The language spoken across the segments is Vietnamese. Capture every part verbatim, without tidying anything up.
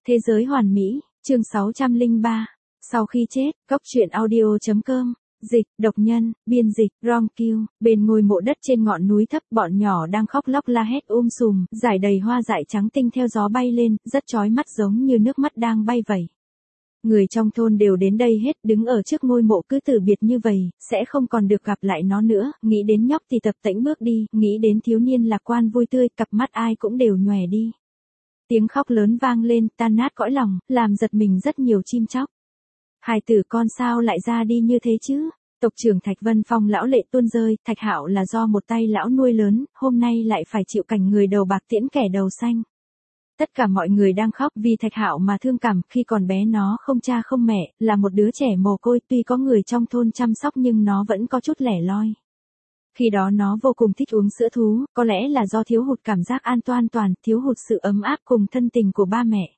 Thế giới hoàn mỹ, chương sáu trăm lẻ ba. Sau khi chết, Cốc truyện audio.com. Dịch, độc nhân, biên dịch, Ron Q. Bên ngôi mộ đất trên ngọn núi thấp, bọn nhỏ đang khóc lóc la hét um sùm, dải đầy hoa dại trắng tinh theo gió bay lên, rất chói mắt giống như nước mắt đang bay vẩy. Người trong thôn đều đến đây hết, đứng ở trước ngôi mộ cứ từ biệt như vậy, sẽ không còn được gặp lại nó nữa, nghĩ đến nhóc thì tập tễnh bước đi, nghĩ đến thiếu niên lạc quan vui tươi, cặp mắt ai cũng đều nhòe đi. Tiếng khóc lớn vang lên, tan nát cõi lòng, làm giật mình rất nhiều chim chóc. Hài tử con sao lại ra đi như thế chứ? Tộc trưởng Thạch Vân Phong lão lệ tuôn rơi, Thạch Hạo là do một tay lão nuôi lớn, hôm nay lại phải chịu cảnh người đầu bạc tiễn kẻ đầu xanh. Tất cả mọi người đang khóc vì Thạch Hạo mà thương cảm, khi còn bé nó không cha không mẹ, là một đứa trẻ mồ côi, tuy có người trong thôn chăm sóc nhưng nó vẫn có chút lẻ loi. Khi đó nó vô cùng thích uống sữa thú, có lẽ là do thiếu hụt cảm giác an toàn toàn, thiếu hụt sự ấm áp cùng thân tình của ba mẹ.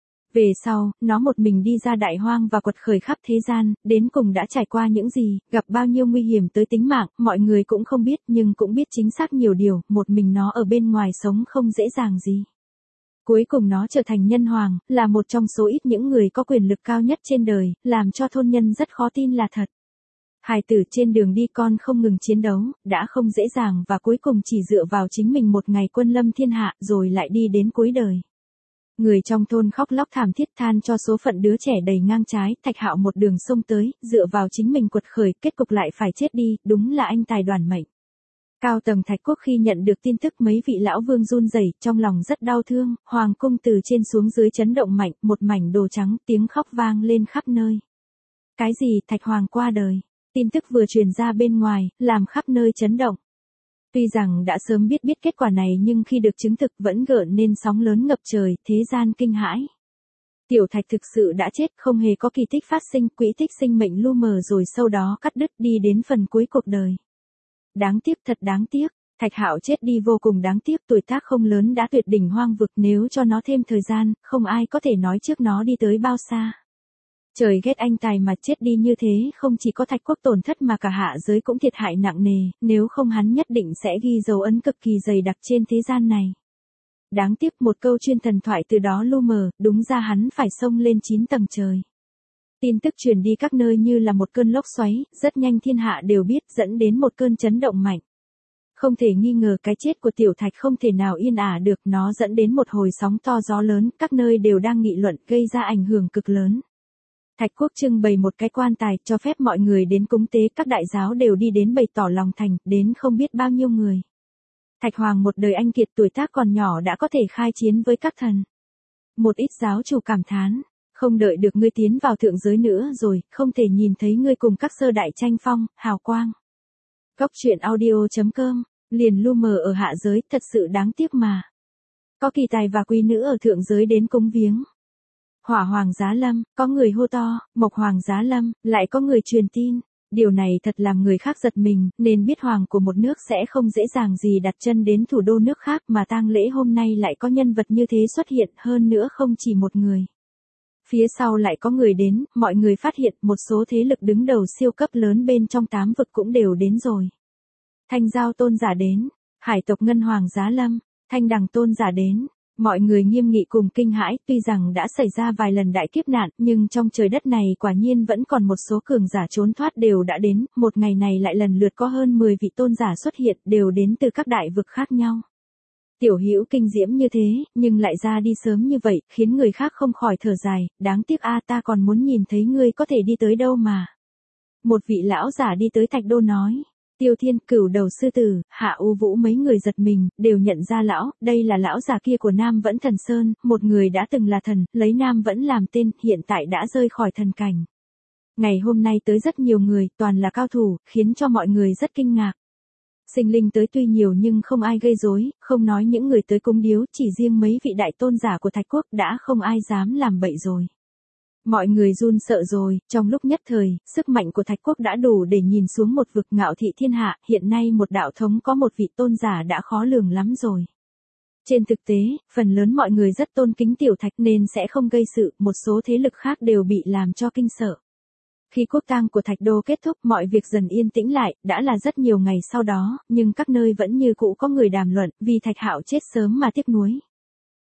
Về sau, nó một mình đi ra đại hoang và quật khởi khắp thế gian, đến cùng đã trải qua những gì, gặp bao nhiêu nguy hiểm tới tính mạng, mọi người cũng không biết nhưng cũng biết chính xác nhiều điều, một mình nó ở bên ngoài sống không dễ dàng gì. Cuối cùng nó trở thành nhân hoàng, là một trong số ít những người có quyền lực cao nhất trên đời, làm cho thôn nhân rất khó tin là thật. Hài tử trên đường đi con không ngừng chiến đấu, đã không dễ dàng và cuối cùng chỉ dựa vào chính mình một ngày quân lâm thiên hạ rồi lại đi đến cuối đời. Người trong thôn khóc lóc thảm thiết than cho số phận đứa trẻ đầy ngang trái, Thạch Hạo một đường xông tới, dựa vào chính mình quật khởi, kết cục lại phải chết đi, đúng là anh tài đoàn mệnh. Cao tầng Thạch Quốc khi nhận được tin tức mấy vị lão vương run rẩy, trong lòng rất đau thương, hoàng cung từ trên xuống dưới chấn động mạnh, một mảnh đồ trắng, tiếng khóc vang lên khắp nơi. Cái gì, Thạch Hoàng qua đời? Tin tức vừa truyền ra bên ngoài, làm khắp nơi chấn động. Tuy rằng đã sớm biết biết kết quả này nhưng khi được chứng thực vẫn gợn nên sóng lớn ngập trời, thế gian kinh hãi. Tiểu Thạch thực sự đã chết, không hề có kỳ tích phát sinh, quỹ tích sinh mệnh lu mờ rồi sau đó cắt đứt đi đến phần cuối cuộc đời. Đáng tiếc, thật đáng tiếc, Thạch Hạo chết đi vô cùng đáng tiếc, tuổi tác không lớn đã tuyệt đỉnh hoang vực, nếu cho nó thêm thời gian, không ai có thể nói trước nó đi tới bao xa. Trời ghét anh tài mà chết đi như thế, không chỉ có Thạch Quốc tổn thất mà cả hạ giới cũng thiệt hại nặng nề, nếu không hắn nhất định sẽ ghi dấu ấn cực kỳ dày đặc trên thế gian này. Đáng tiếc một câu chuyên thần thoại từ đó lu mờ, đúng ra hắn phải xông lên chín tầng trời. Tin tức truyền đi các nơi như là một cơn lốc xoáy, rất nhanh thiên hạ đều biết, dẫn đến một cơn chấn động mạnh. Không thể nghi ngờ cái chết của Tiểu Thạch không thể nào yên ả được, nó dẫn đến một hồi sóng to gió lớn, các nơi đều đang nghị luận, gây ra ảnh hưởng cực lớn. Thạch Quốc trưng bày một cái quan tài, cho phép mọi người đến cúng tế, các đại giáo đều đi đến bày tỏ lòng thành, đến không biết bao nhiêu người. Thạch Hoàng một đời anh kiệt, tuổi tác còn nhỏ đã có thể khai chiến với các thần. Một ít giáo chủ cảm thán, không đợi được ngươi tiến vào thượng giới nữa rồi, không thể nhìn thấy ngươi cùng các sơ đại tranh phong, hào quang. Cốc truyện audio.com, liền lu mờ ở hạ giới, thật sự đáng tiếc mà. Có kỳ tài và quý nữ ở thượng giới đến cúng viếng. Hỏa Hoàng Giá Lâm, có người hô to, Mộc Hoàng Giá Lâm, lại có người truyền tin. Điều này thật làm người khác giật mình, nên biết hoàng của một nước sẽ không dễ dàng gì đặt chân đến thủ đô nước khác, mà tang lễ hôm nay lại có nhân vật như thế xuất hiện, hơn nữa không chỉ một người. Phía sau lại có người đến, mọi người phát hiện một số thế lực đứng đầu siêu cấp lớn bên trong tám vực cũng đều đến rồi. Thanh Giao Tôn giả đến, Hải tộc Ngân Hoàng Giá Lâm, Thanh Đằng Tôn giả đến. Mọi người nghiêm nghị cùng kinh hãi, tuy rằng đã xảy ra vài lần đại kiếp nạn, nhưng trong trời đất này quả nhiên vẫn còn một số cường giả trốn thoát đều đã đến, một ngày này lại lần lượt có hơn mười vị tôn giả xuất hiện, đều đến từ các đại vực khác nhau. Tiểu Hữu kinh diễm như thế, nhưng lại ra đi sớm như vậy, khiến người khác không khỏi thở dài, đáng tiếc a ta còn muốn nhìn thấy ngươi có thể đi tới đâu mà. Một vị lão giả đi tới Thạch Đô nói. Tiêu Thiên, Cửu Đầu Sư Tử, Hạ U Vũ mấy người giật mình, đều nhận ra lão, đây là lão già kia của Nam Vẫn Thần Sơn, một người đã từng là thần, lấy Nam Vẫn làm tên, hiện tại đã rơi khỏi thần cảnh. Ngày hôm nay tới rất nhiều người, toàn là cao thủ, khiến cho mọi người rất kinh ngạc. Sinh linh tới tuy nhiều nhưng không ai gây rối, không nói những người tới cúng điếu, chỉ riêng mấy vị đại tôn giả của Thạch Quốc đã không ai dám làm bậy rồi. Mọi người run sợ rồi, trong lúc nhất thời, sức mạnh của Thạch Quốc đã đủ để nhìn xuống một vực ngạo thị thiên hạ, hiện nay một đạo thống có một vị tôn giả đã khó lường lắm rồi. Trên thực tế, phần lớn mọi người rất tôn kính Tiểu Thạch nên sẽ không gây sự, một số thế lực khác đều bị làm cho kinh sợ. Khi quốc tang của Thạch Đô kết thúc, mọi việc dần yên tĩnh lại, đã là rất nhiều ngày sau đó, nhưng các nơi vẫn như cũ có người đàm luận, vì Thạch Hạo chết sớm mà tiếc nuối.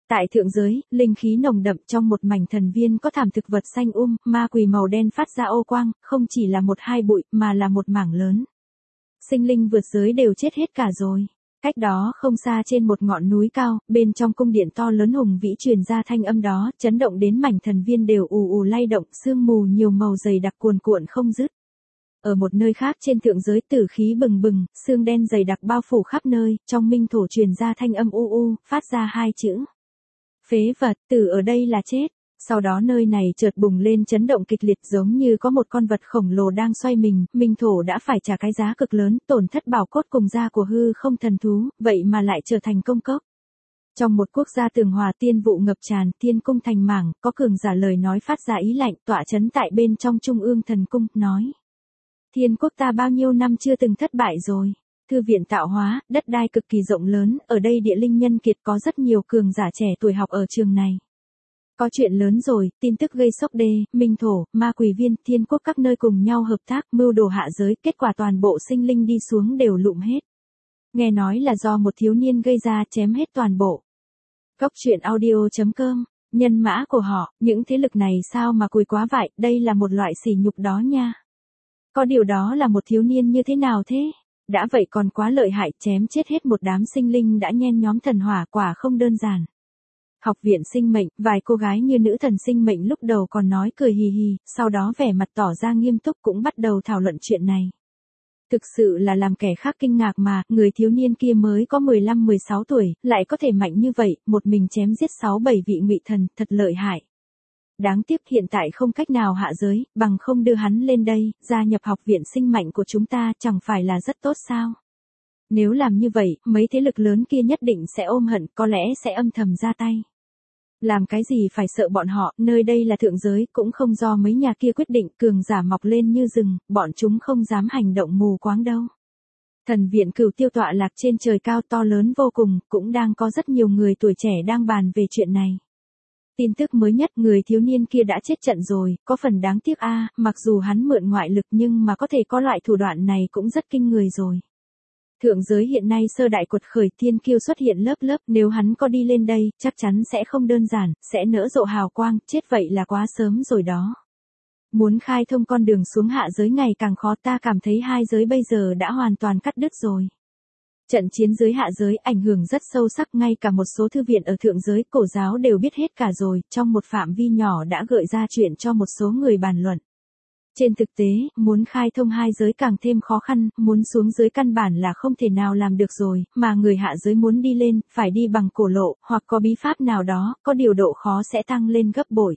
Tại thượng giới, linh khí nồng đậm trong một mảnh thần viên có thảm thực vật xanh um, ma quỷ màu đen phát ra ô quang, không chỉ là một hai bụi, mà là một mảng lớn. Sinh linh vượt giới đều chết hết cả rồi. Cách đó không xa trên một ngọn núi cao, bên trong cung điện to lớn hùng vĩ truyền ra thanh âm đó, chấn động đến mảnh thần viên đều ù ù lay động, sương mù nhiều màu dày đặc cuồn cuộn không dứt. Ở một nơi khác trên thượng giới tử khí bừng bừng, sương đen dày đặc bao phủ khắp nơi, trong minh thổ truyền ra thanh âm u u, phát ra hai chữ. Phế vật, tử ở đây là chết. Sau đó nơi này chợt bùng lên chấn động kịch liệt giống như có một con vật khổng lồ đang xoay mình, minh thổ đã phải trả cái giá cực lớn, tổn thất bảo cốt cùng da của hư không thần thú, vậy mà lại trở thành công cốc. Trong một quốc gia tường hòa tiên vụ ngập tràn, tiên cung thành mảng, có cường giả lời nói phát ra ý lạnh, tọa chấn tại bên trong trung ương thần cung, nói. Thiên quốc ta bao nhiêu năm chưa từng thất bại rồi. Thư viện tạo hóa, đất đai cực kỳ rộng lớn, ở đây địa linh nhân kiệt có rất nhiều cường giả trẻ tuổi học ở trường này. Có chuyện lớn rồi, tin tức gây sốc đê, minh thổ, ma quỷ viên, thiên quốc các nơi cùng nhau hợp tác, mưu đồ hạ giới, kết quả toàn bộ sinh linh đi xuống đều lụm hết. Nghe nói là do một thiếu niên gây ra chém hết toàn bộ. Góc truyện audio chấm com, nhân mã của họ, những thế lực này sao mà cùi quá vậy, đây là một loại sỉ nhục đó nha. Có điều đó là một thiếu niên như thế nào thế? Đã vậy còn quá lợi hại, chém chết hết một đám sinh linh đã nhen nhóm thần hỏa, quả không đơn giản. Học viện sinh mệnh, vài cô gái như nữ thần sinh mệnh lúc đầu còn nói cười hì hì, sau đó vẻ mặt tỏ ra nghiêm túc cũng bắt đầu thảo luận chuyện này. Thực sự là làm kẻ khác kinh ngạc mà, người thiếu niên kia mới có mười lăm mười sáu tuổi, lại có thể mạnh như vậy, một mình chém giết sáu bảy vị ngụy thần, thật lợi hại. Đáng tiếc hiện tại không cách nào hạ giới, bằng không đưa hắn lên đây, gia nhập học viện sinh mệnh của chúng ta chẳng phải là rất tốt sao? Nếu làm như vậy, mấy thế lực lớn kia nhất định sẽ ôm hận, có lẽ sẽ âm thầm ra tay. Làm cái gì phải sợ bọn họ, nơi đây là thượng giới, cũng không do mấy nhà kia quyết định, cường giả mọc lên như rừng, bọn chúng không dám hành động mù quáng đâu. Thần viện Cửu Tiêu tọa lạc trên trời cao to lớn vô cùng, cũng đang có rất nhiều người tuổi trẻ đang bàn về chuyện này. Tin tức mới nhất, người thiếu niên kia đã chết trận rồi, có phần đáng tiếc a, mặc dù hắn mượn ngoại lực nhưng mà có thể có loại thủ đoạn này cũng rất kinh người rồi. Thượng giới hiện nay sơ đại quật khởi, thiên kiêu xuất hiện lớp lớp, nếu hắn có đi lên đây, chắc chắn sẽ không đơn giản, sẽ nở rộ hào quang, chết vậy là quá sớm rồi đó. Muốn khai thông con đường xuống hạ giới ngày càng khó, ta cảm thấy hai giới bây giờ đã hoàn toàn cắt đứt rồi. Trận chiến dưới hạ giới ảnh hưởng rất sâu sắc, ngay cả một số thư viện ở thượng giới, cổ giáo đều biết hết cả rồi, trong một phạm vi nhỏ đã gợi ra chuyện cho một số người bàn luận. Trên thực tế, muốn khai thông hai giới càng thêm khó khăn, muốn xuống dưới căn bản là không thể nào làm được rồi, mà người hạ giới muốn đi lên, phải đi bằng cổ lộ, hoặc có bí pháp nào đó, có điều độ khó sẽ tăng lên gấp bội.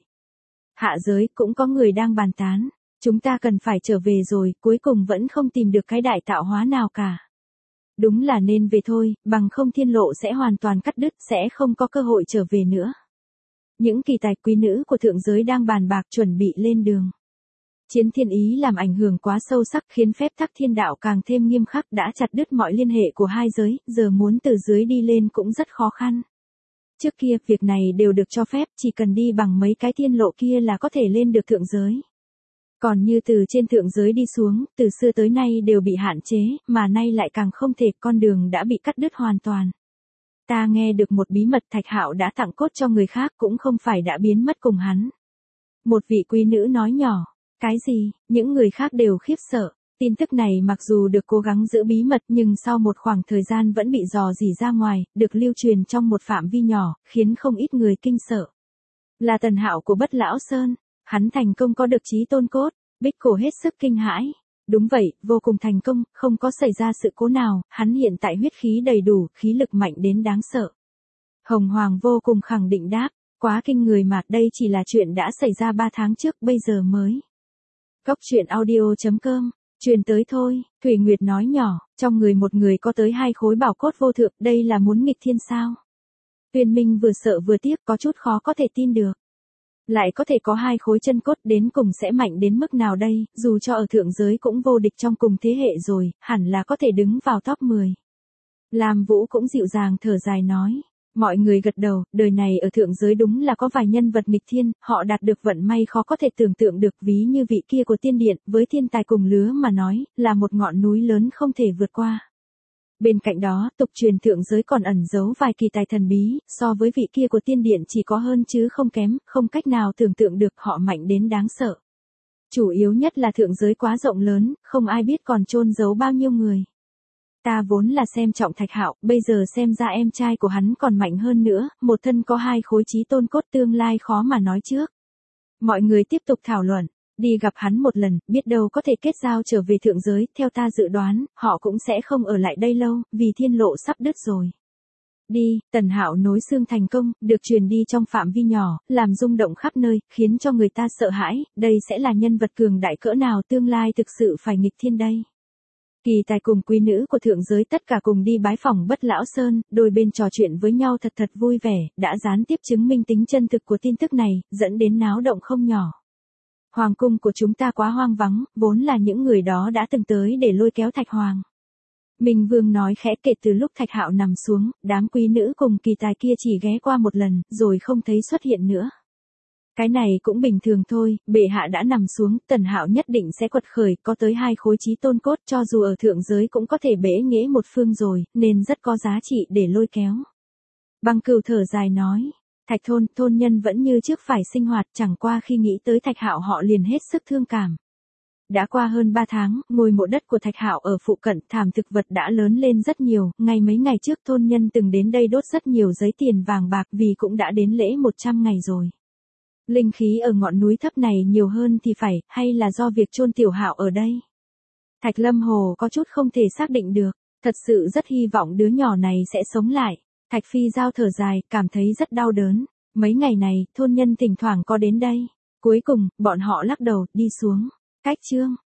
Hạ giới cũng có người đang bàn tán, chúng ta cần phải trở về rồi, cuối cùng vẫn không tìm được cái đại tạo hóa nào cả. Đúng là nên về thôi, bằng không thiên lộ sẽ hoàn toàn cắt đứt, sẽ không có cơ hội trở về nữa. Những kỳ tài quý nữ của thượng giới đang bàn bạc chuẩn bị lên đường. Chiến thiên ý làm ảnh hưởng quá sâu sắc khiến phép tắc thiên đạo càng thêm nghiêm khắc, đã chặt đứt mọi liên hệ của hai giới, giờ muốn từ dưới đi lên cũng rất khó khăn. Trước kia, việc này đều được cho phép, chỉ cần đi bằng mấy cái thiên lộ kia là có thể lên được thượng giới. Còn như từ trên thượng giới đi xuống, từ xưa tới nay đều bị hạn chế, mà nay lại càng không thể, con đường đã bị cắt đứt hoàn toàn. Ta nghe được một bí mật, Thạch Hạo đã tặng cốt cho người khác, cũng không phải đã biến mất cùng hắn. Một vị quý nữ nói nhỏ. Cái gì? Những người khác đều khiếp sợ. Tin tức này mặc dù được cố gắng giữ bí mật nhưng sau một khoảng thời gian vẫn bị dò dỉ ra ngoài, được lưu truyền trong một phạm vi nhỏ, khiến không ít người kinh sợ. Là Tần Hạo của Bất Lão Sơn. Hắn thành công có được chí tôn cốt. Bích Cổ hết sức kinh hãi. Đúng vậy, vô cùng thành công, không có xảy ra sự cố nào, hắn hiện tại huyết khí đầy đủ, khí lực mạnh đến đáng sợ. Hồng Hoàng vô cùng khẳng định đáp, quá kinh người mà, đây chỉ là chuyện đã xảy ra ba tháng trước, bây giờ mới. Góc truyện audio chấm com, truyền tới thôi, Thủy Nguyệt nói nhỏ, trong người một người có tới hai khối bảo cốt vô thượng, đây là muốn nghịch thiên sao? Tuyên Minh vừa sợ vừa tiếc, có chút khó có thể tin được. Lại có thể có hai khối chân cốt, đến cùng sẽ mạnh đến mức nào đây, dù cho ở thượng giới cũng vô địch trong cùng thế hệ rồi, hẳn là có thể đứng vào top mười. Lam Vũ cũng dịu dàng thở dài nói. Mọi người gật đầu, đời này ở thượng giới đúng là có vài nhân vật nghịch thiên, họ đạt được vận may khó có thể tưởng tượng được, ví như vị kia của tiên điện, với thiên tài cùng lứa mà nói, là một ngọn núi lớn không thể vượt qua. Bên cạnh đó, tục truyền thượng giới còn ẩn giấu vài kỳ tài thần bí, so với vị kia của tiên điện chỉ có hơn chứ không kém, không cách nào tưởng tượng được họ mạnh đến đáng sợ. Chủ yếu nhất là thượng giới quá rộng lớn, không ai biết còn chôn giấu bao nhiêu người. Ta vốn là xem trọng Thạch Hạo, bây giờ xem ra em trai của hắn còn mạnh hơn nữa, một thân có hai khối chí tôn cốt tương lai khó mà nói trước. Mọi người tiếp tục thảo luận, đi gặp hắn một lần, biết đâu có thể kết giao trở về thượng giới, theo ta dự đoán, họ cũng sẽ không ở lại đây lâu, vì thiên lộ sắp đứt rồi. Đi, Tần Hạo nối xương thành công, được truyền đi trong phạm vi nhỏ, làm rung động khắp nơi, khiến cho người ta sợ hãi, đây sẽ là nhân vật cường đại cỡ nào tương lai thực sự phải nghịch thiên đây. Kỳ tài cùng quý nữ của thượng giới tất cả cùng đi bái phỏng Bất Lão Sơn, đôi bên trò chuyện với nhau thật thật vui vẻ, đã gián tiếp chứng minh tính chân thực của tin tức này, dẫn đến náo động không nhỏ. Hoàng cung của chúng ta quá hoang vắng, vốn là những người đó đã từng tới để lôi kéo Thạch Hoàng. Minh Vương nói khẽ, kể từ lúc Thạch Hạo nằm xuống, đám quý nữ cùng kỳ tài kia chỉ ghé qua một lần, rồi không thấy xuất hiện nữa. Cái này cũng bình thường thôi, bệ hạ đã nằm xuống, Tần Hạo nhất định sẽ quật khởi, có tới hai khối chí tôn cốt, cho dù ở thượng giới cũng có thể bẽ nghễ một phương rồi, nên rất có giá trị để lôi kéo. Băng Cừu thở dài nói, Thạch thôn, thôn nhân vẫn như trước phải sinh hoạt, chẳng qua khi nghĩ tới Thạch Hạo họ liền hết sức thương cảm. Đã qua hơn ba tháng, ngôi mộ đất của Thạch Hạo ở phụ cận, thảm thực vật đã lớn lên rất nhiều, ngay mấy ngày trước thôn nhân từng đến đây đốt rất nhiều giấy tiền vàng bạc vì cũng đã đến lễ một trăm ngày rồi. Linh khí ở ngọn núi thấp này nhiều hơn thì phải, hay là do việc chôn Tiểu Hạo ở đây? Thạch Lâm Hồ có chút không thể xác định được, thật sự rất hy vọng đứa nhỏ này sẽ sống lại. Thạch Phi Giao thở dài, cảm thấy rất đau đớn. Mấy ngày này, thôn nhân thỉnh thoảng có đến đây. Cuối cùng, bọn họ lắc đầu, đi xuống. Cách chương.